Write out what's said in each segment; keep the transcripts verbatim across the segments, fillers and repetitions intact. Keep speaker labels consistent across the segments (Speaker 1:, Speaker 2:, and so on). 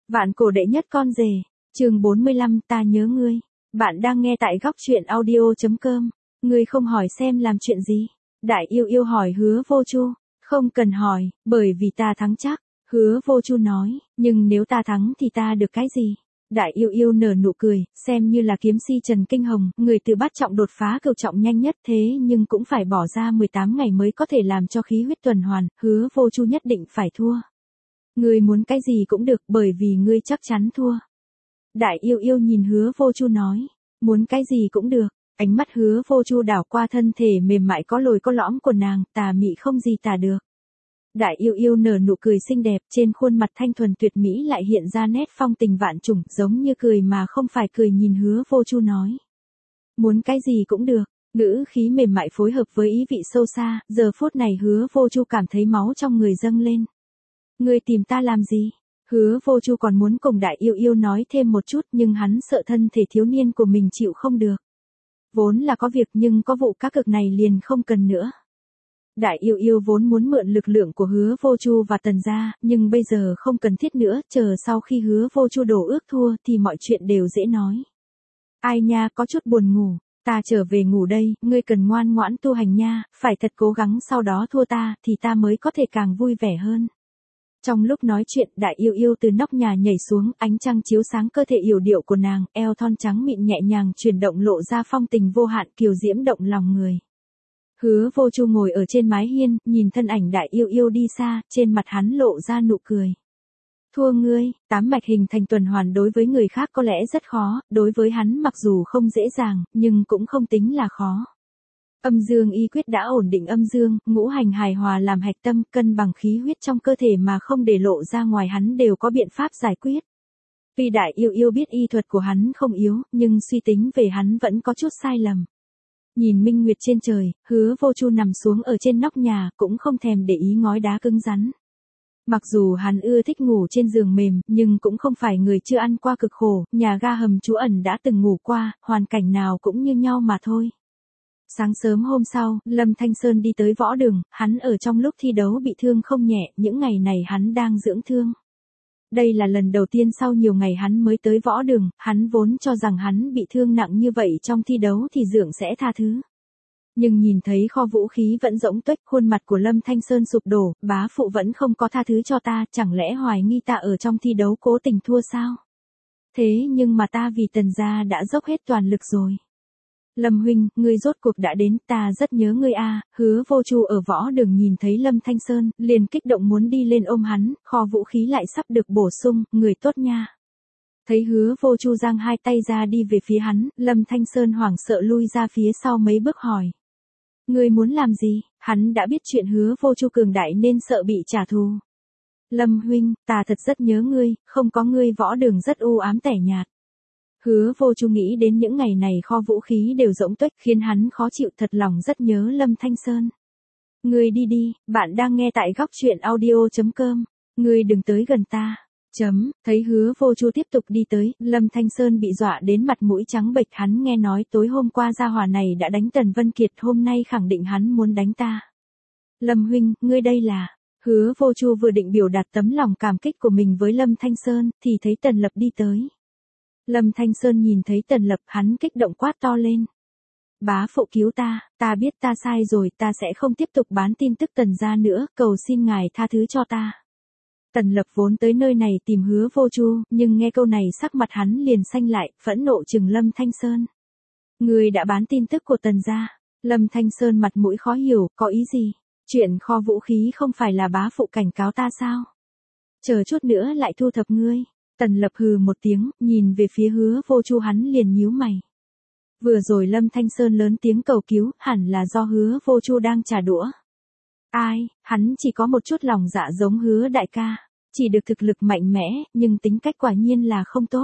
Speaker 1: Vạn cổ đệ nhất con rể, chương bốn mươi lăm ta nhớ ngươi. Bạn đang nghe tại góc truyện audio.com. Ngươi không hỏi xem làm chuyện gì? Đại yêu yêu hỏi Hứa Vô Chu. Không cần hỏi, bởi vì ta thắng chắc. Hứa Vô Chu nói, nhưng nếu ta thắng thì ta được cái gì? Đại yêu yêu nở nụ cười, xem như là kiếm si Trần Kinh Hồng, người từ bát trọng đột phá cửu trọng nhanh nhất thế nhưng cũng phải bỏ ra mười tám ngày mới có thể làm cho khí huyết tuần hoàn, Hứa Vô Chu nhất định phải thua. Ngươi muốn cái gì cũng được bởi vì ngươi chắc chắn thua. Đại yêu yêu nhìn Hứa Vô Chu nói, muốn cái gì cũng được, ánh mắt Hứa Vô Chu đảo qua thân thể mềm mại có lồi có lõm của nàng, tà mị không gì tả được. Đại yêu yêu nở nụ cười xinh đẹp, trên khuôn mặt thanh thuần tuyệt mỹ lại hiện ra nét phong tình vạn trùng, giống như cười mà không phải cười, nhìn Hứa Vô Chu nói. Muốn cái gì cũng được, ngữ khí mềm mại phối hợp với ý vị sâu xa, giờ phút này Hứa Vô Chu cảm thấy máu trong người dâng lên. Ngươi tìm ta làm gì? Hứa Vô Chu còn muốn cùng đại yêu yêu nói thêm một chút nhưng hắn sợ thân thể thiếu niên của mình chịu không được. Vốn là có việc nhưng có vụ cá cực này liền không cần nữa. Đại yêu yêu vốn muốn mượn lực lượng của Hứa Vô Chu và Tần gia, nhưng bây giờ không cần thiết nữa, chờ sau khi Hứa Vô Chu đổ ước thua thì mọi chuyện đều dễ nói. Ai nha, có chút buồn ngủ, ta trở về ngủ đây, ngươi cần ngoan ngoãn tu hành nha, phải thật cố gắng sau đó thua ta thì ta mới có thể càng vui vẻ hơn. Trong lúc nói chuyện, đại yêu yêu từ nóc nhà nhảy xuống, ánh trăng chiếu sáng cơ thể yểu điệu của nàng, eo thon trắng mịn nhẹ nhàng chuyển động lộ ra phong tình vô hạn kiều diễm động lòng người. Hứa Vô Chu ngồi ở trên mái hiên, nhìn thân ảnh đại yêu yêu đi xa, trên mặt hắn lộ ra nụ cười. Thua ngươi, tám mạch hình thành tuần hoàn đối với người khác có lẽ rất khó, đối với hắn mặc dù không dễ dàng, nhưng cũng không tính là khó. Âm dương y quyết đã ổn định âm dương, ngũ hành hài hòa làm hạch tâm, cân bằng khí huyết trong cơ thể mà không để lộ ra ngoài, hắn đều có biện pháp giải quyết. Tuy đại yêu yêu biết y thuật của hắn không yếu, nhưng suy tính về hắn vẫn có chút sai lầm. Nhìn minh nguyệt trên trời, Hứa Vô Chu nằm xuống ở trên nóc nhà, cũng không thèm để ý ngói đá cứng rắn. Mặc dù hắn ưa thích ngủ trên giường mềm, nhưng cũng không phải người chưa ăn qua cực khổ, nhà ga hầm trú ẩn đã từng ngủ qua, hoàn cảnh nào cũng như nhau mà thôi. Sáng sớm hôm sau, Lâm Thanh Sơn đi tới võ đường, hắn ở trong lúc thi đấu bị thương không nhẹ, những ngày này hắn đang dưỡng thương. Đây là lần đầu tiên sau nhiều ngày hắn mới tới võ đường, hắn vốn cho rằng hắn bị thương nặng như vậy trong thi đấu thì dưỡng sẽ tha thứ. Nhưng nhìn thấy kho vũ khí vẫn rỗng tuếch, khuôn mặt của Lâm Thanh Sơn sụp đổ, bá phụ vẫn không có tha thứ cho ta, chẳng lẽ hoài nghi ta ở trong thi đấu cố tình thua sao? Thế nhưng mà ta vì Tần gia đã dốc hết toàn lực rồi. Lâm huynh, ngươi rốt cuộc đã đến, ta rất nhớ ngươi a. Hứa Vô Chu ở võ đường nhìn thấy Lâm Thanh Sơn, liền kích động muốn đi lên ôm hắn, kho vũ khí lại sắp được bổ sung, người tốt nha. Thấy Hứa Vô Chu giang hai tay ra đi về phía hắn, Lâm Thanh Sơn hoảng sợ lui ra phía sau mấy bước hỏi. Ngươi muốn làm gì? Hắn đã biết chuyện Hứa Vô Chu cường đại nên sợ bị trả thù. Lâm huynh, ta thật rất nhớ ngươi, không có ngươi võ đường rất u ám tẻ nhạt. Hứa Vô Chu nghĩ đến những ngày này kho vũ khí đều rỗng tuếch khiến hắn khó chịu, thật lòng rất nhớ Lâm Thanh Sơn. Ngươi đi đi, bạn đang nghe tại góc truyện audio.com, ngươi đừng tới gần ta. Chấm, thấy Hứa Vô Chu tiếp tục đi tới, Lâm Thanh Sơn bị dọa đến mặt mũi trắng bệch, hắn nghe nói tối hôm qua gia hỏa này đã đánh Tần Vân Kiệt, hôm nay khẳng định hắn muốn đánh ta. Lâm huynh, ngươi đây là... Hứa Vô Chu vừa định biểu đạt tấm lòng cảm kích của mình với Lâm Thanh Sơn, thì thấy Tần Lập đi tới. Lâm Thanh Sơn nhìn thấy Tần Lập, hắn kích động quát to lên. Bá phụ cứu ta, ta biết ta sai rồi, ta sẽ không tiếp tục bán tin tức Tần gia nữa, cầu xin ngài tha thứ cho ta. Tần Lập vốn tới nơi này tìm Hứa Vô Chu, nhưng nghe câu này sắc mặt hắn liền xanh lại, phẫn nộ trừng Lâm Thanh Sơn. Người đã bán tin tức của Tần gia. Lâm Thanh Sơn mặt mũi khó hiểu, có ý gì? Chuyện kho vũ khí không phải là bá phụ cảnh cáo ta sao? Chờ chút nữa lại thu thập ngươi. Tần Lập hừ một tiếng, nhìn về phía Hứa Vô Chu, hắn liền nhíu mày. Vừa rồi Lâm Thanh Sơn lớn tiếng cầu cứu, hẳn là do Hứa Vô Chu đang trả đũa. Ai, hắn chỉ có một chút lòng dạ giống Hứa đại ca, chỉ được thực lực mạnh mẽ, nhưng tính cách quả nhiên là không tốt.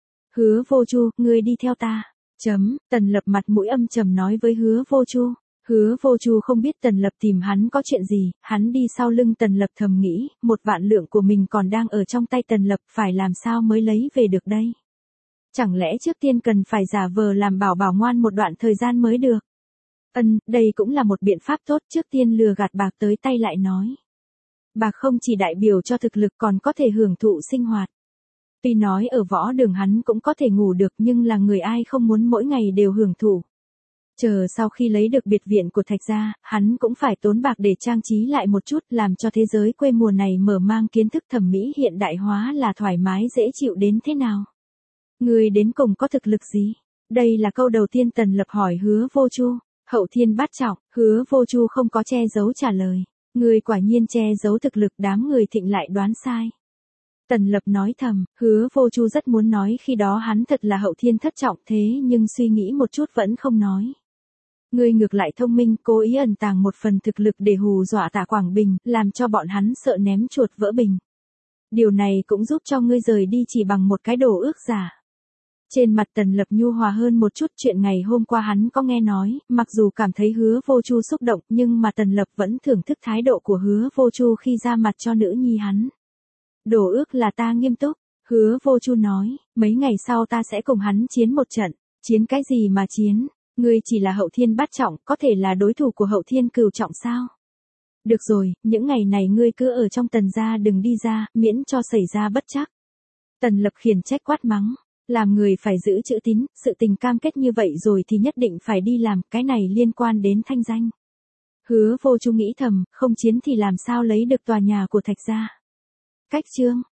Speaker 1: Hứa Vô Chu, ngươi đi theo ta. Chấm, Tần Lập mặt mũi âm trầm nói với Hứa Vô Chu. Hứa Vô Chu không biết Tần Lập tìm hắn có chuyện gì, hắn đi sau lưng Tần Lập thầm nghĩ, một vạn lượng của mình còn đang ở trong tay Tần Lập, phải làm sao mới lấy về được đây? Chẳng lẽ trước tiên cần phải giả vờ làm bảo bảo ngoan một đoạn thời gian mới được? Ân, đây cũng là một biện pháp tốt, trước tiên lừa gạt bạc tới tay lại nói. Bạc không chỉ đại biểu cho thực lực còn có thể hưởng thụ sinh hoạt. Tuy nói ở võ đường hắn cũng có thể ngủ được nhưng là người ai không muốn mỗi ngày đều hưởng thụ. Chờ sau khi lấy được biệt viện của Thạch gia, hắn cũng phải tốn bạc để trang trí lại một chút, làm cho thế giới quê mùa này mở mang kiến thức thẩm mỹ hiện đại hóa là thoải mái dễ chịu đến thế nào. Người đến cùng có thực lực gì? Đây là câu đầu tiên Tần Lập hỏi Hứa Vô Chu. Hậu thiên bát trọng, Hứa Vô Chu không có che giấu trả lời. Người quả nhiên che giấu thực lực, đám người Thịnh lại đoán sai. Tần Lập nói thầm, Hứa Vô Chu rất muốn nói khi đó hắn thật là hậu thiên thất trọng, thế nhưng suy nghĩ một chút vẫn không nói. Ngươi ngược lại thông minh, cố ý ẩn tàng một phần thực lực để hù dọa Tạ Quảng Bình, làm cho bọn hắn sợ ném chuột vỡ bình. Điều này cũng giúp cho ngươi rời đi chỉ bằng một cái đồ ước giả. Trên mặt Tần Lập nhu hòa hơn một chút, chuyện ngày hôm qua hắn có nghe nói, mặc dù cảm thấy Hứa Vô Chu xúc động nhưng mà Tần Lập vẫn thưởng thức thái độ của Hứa Vô Chu khi ra mặt cho nữ nhi hắn. Đồ ước là ta nghiêm túc, Hứa Vô Chu nói, mấy ngày sau ta sẽ cùng hắn chiến một trận. Chiến cái gì mà chiến? Ngươi chỉ là hậu thiên bát trọng, có thể là đối thủ của hậu thiên cửu trọng sao? Được rồi, những ngày này ngươi cứ ở trong Tần gia đừng đi ra, miễn cho xảy ra bất trắc. Tần Lập khiển trách quát mắng, làm người phải giữ chữ tín, sự tình cam kết như vậy rồi thì nhất định phải đi làm, cái này liên quan đến thanh danh. Hứa Vô Chu nghĩ thầm, không chiến thì làm sao lấy được tòa nhà của Thạch gia. Cách chương